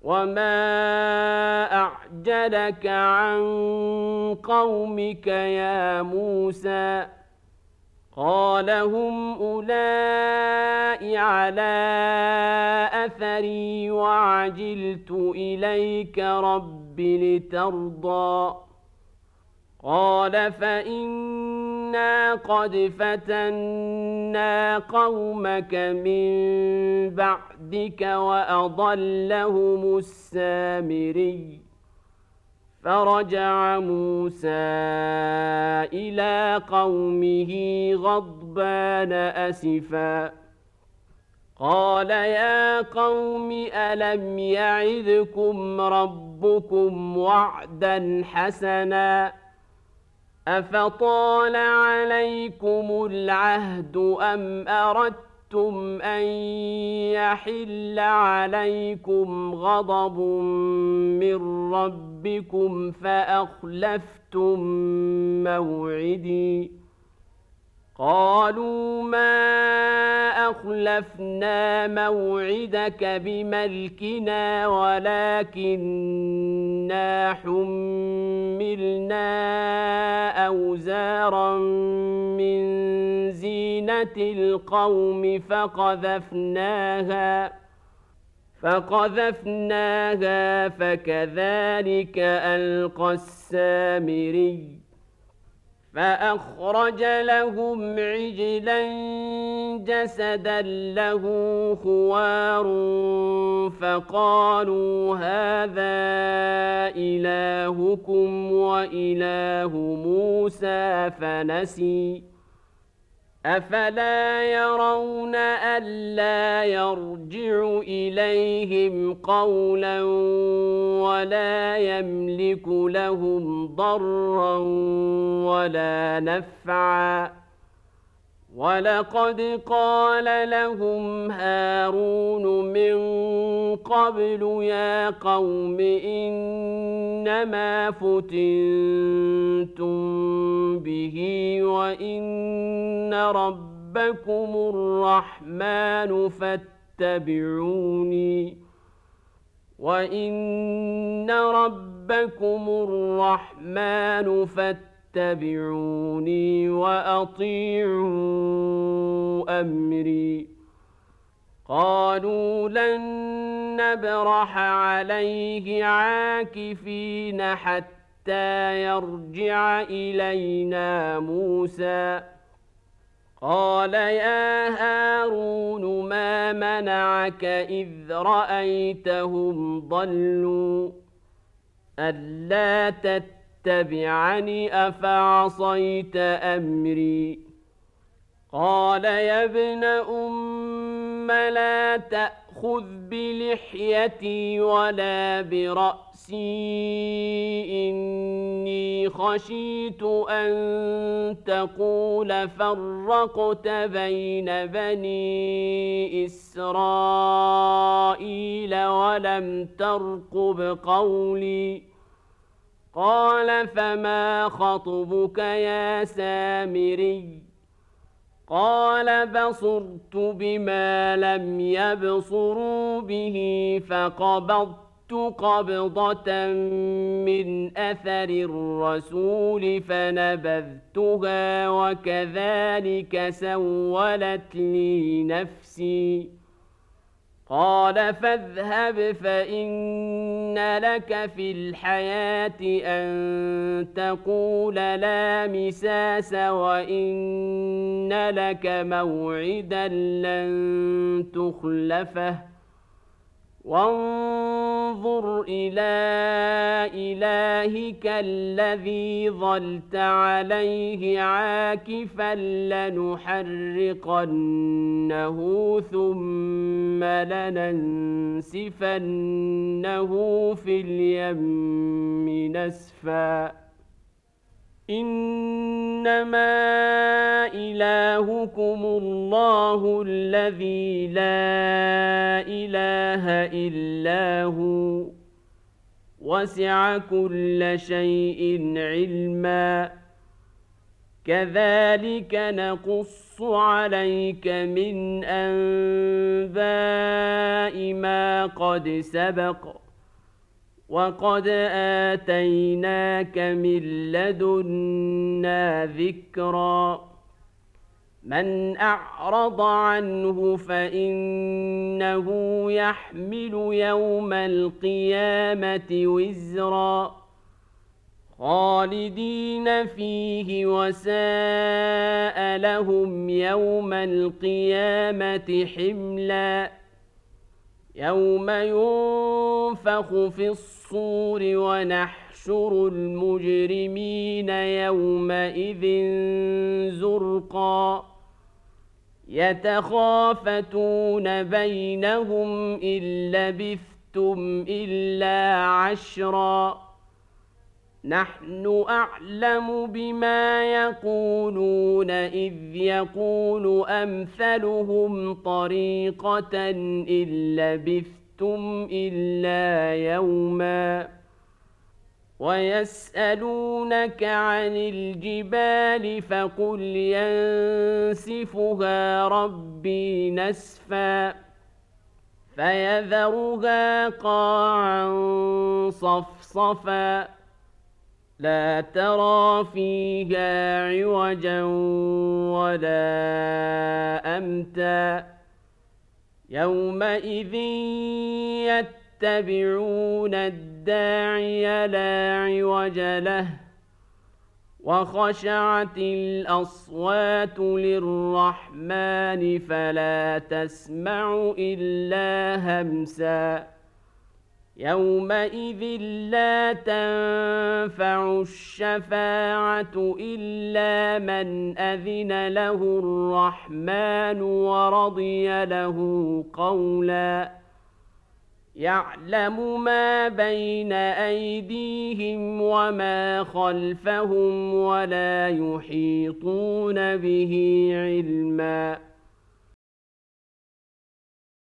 وما أعجلك عن قومك يا موسى قال هم أولئك على أثري وعجلت إليك رب لترضى قال فإنا قد فتنا قومك من بعدك وأضلهم السامري فرجع موسى إلى قومه غضبان أسفا قال يا قوم ألم يعدكم ربكم وعدا حسنا أفطال عليكم العهد أم أردتم أن يحل عليكم غضب من ربكم فأخلفتم موعدي قالوا ما أخلفنا موعدك بملكنا ولكننا حملنا أوزارا من زينة القوم فقذفناها فكذلك ألقى السامري فأخرج لهم عجلا جسدا له خوار فقالوا هذا إلهكم وإله موسى فنسي أفلا يرون ألا يرجع إليهم قولا ولا يملك لهم ضرا ولا نفعا ولقد قال لهم هارون من قبل يا قوم إنما فتنتم به وإن ربكم الرحمن فاتبعوني وأطيعوا أمري قالوا لن نبرح عليه عاكفين حتى يرجع إلينا موسى قال يا هارون ما منعك إذ رأيتهم ضلوا ألا تتبعني أفعصيت أمري قال يا ابن أم لا تأخذ بلحيتي ولا برأسي إني خشيت أن تقول فرقت بين بني إسرائيل ولم ترقب قولي قال فما خطبك يا سامري قال بصرت بما لم يبصروا به فقبضت قبضة من أثر الرسول فنبذتها وكذلك سولت لي نفسي قال فاذهب فإن لك في الحياة أن تقول لا مساس وإن لك موعدا لن تخلفه وانظر إلى إلهك الذي ظلت عليه عاكفا لنحرقنه ثم لننسفنه في اليم نسفا إنما إلهكم الله الذي لا إله إلا هو وسع كل شيء علما كذلك نقص عليك من أنباء ما قد سبق وقد آتيناك من لدنا ذكرا من أعرض عنه فإنه يحمل يوم القيامة وزرا خالدين فيه وساء لهم يوم القيامة حملا يوم ينفخ في الصور ونحشر المجرمين يومئذ زرقا يتخافتون بينهم إن لبثتم إلا عشرا نحن أعلم بما يقولون إذ يقول أمثلهم طريقة إن لبثتم إلا يوما ويسألونك عن الجبال فقل ينسفها ربي نسفا فيذرها قاعا صفصفا لا ترى فيها عوجا ولا أمتا يومئذ يتبعون الداعي لا عوج له وخشعت الأصوات للرحمن فلا تسمع إلا همسا يومئذ لا تنفع الشفاعة إلا من أذن له الرحمن ورضي له قولا يعلم ما بين أيديهم وما خلفهم ولا يحيطون به علما